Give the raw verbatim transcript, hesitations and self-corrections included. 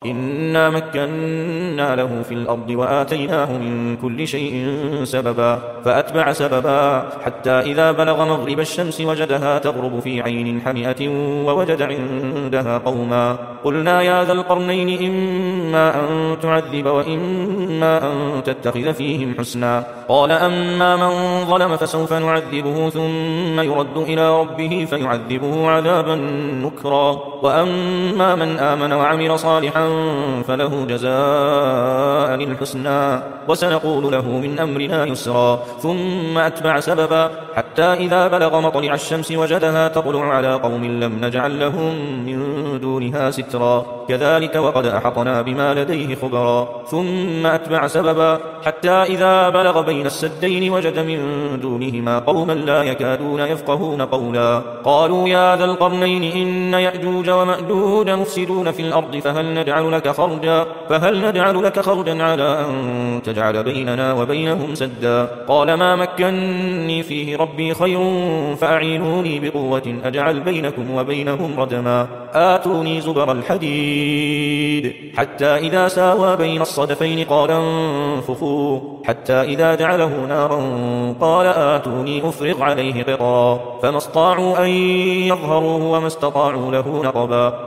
إنا مكنا له في الأرض وآتيناه من كل شيء سببا فأتبع سببا حتى إذا بلغ مغرب الشمس وجدها تغرب في عين حمئة ووجد عندها قوما قلنا يا ذا القرنين إما أن تعذب وإما أن تتخذ فيهم حسنا قال أما من ظلم فسوف نعذبه ثم يرد إلى ربه فيعذبه عذابا نكرا وأما من آمن وعمل صالحا فله جزاء الحسنى وسنقول له من أمرنا يسرا ثم أتبع سببا حتى إذا بلغ مطلع الشمس وجدها تطلع على قوم لم نجعل لهم من دونها سترا كذلك وقد أحطنا بما لديه خبرا ثم أتبع سببا حتى إذا بلغ بين السدين وجد من دونهما قوما لا يكادون يفقهون قولا قالوا يا ذا القرنين إن يأجوج ومأجوج مفسدون في الأرض فهل نجعل لك خرجا فهل نجعل لك خرجا على أن تجعل بيننا وبينهم سدا قال ما مكنني فيه ربي خير فأعينوني بقوة أجعل بينكم وبينهم ردما آتوني زبر الحديد حتى إذا ساوى بين الصدفين قال انفخوا حتى إذا جعله نارا قال آتوني أفرغ عليه قطرا فما استطاعوا أن يظهروه وما استطاعوا له نقبا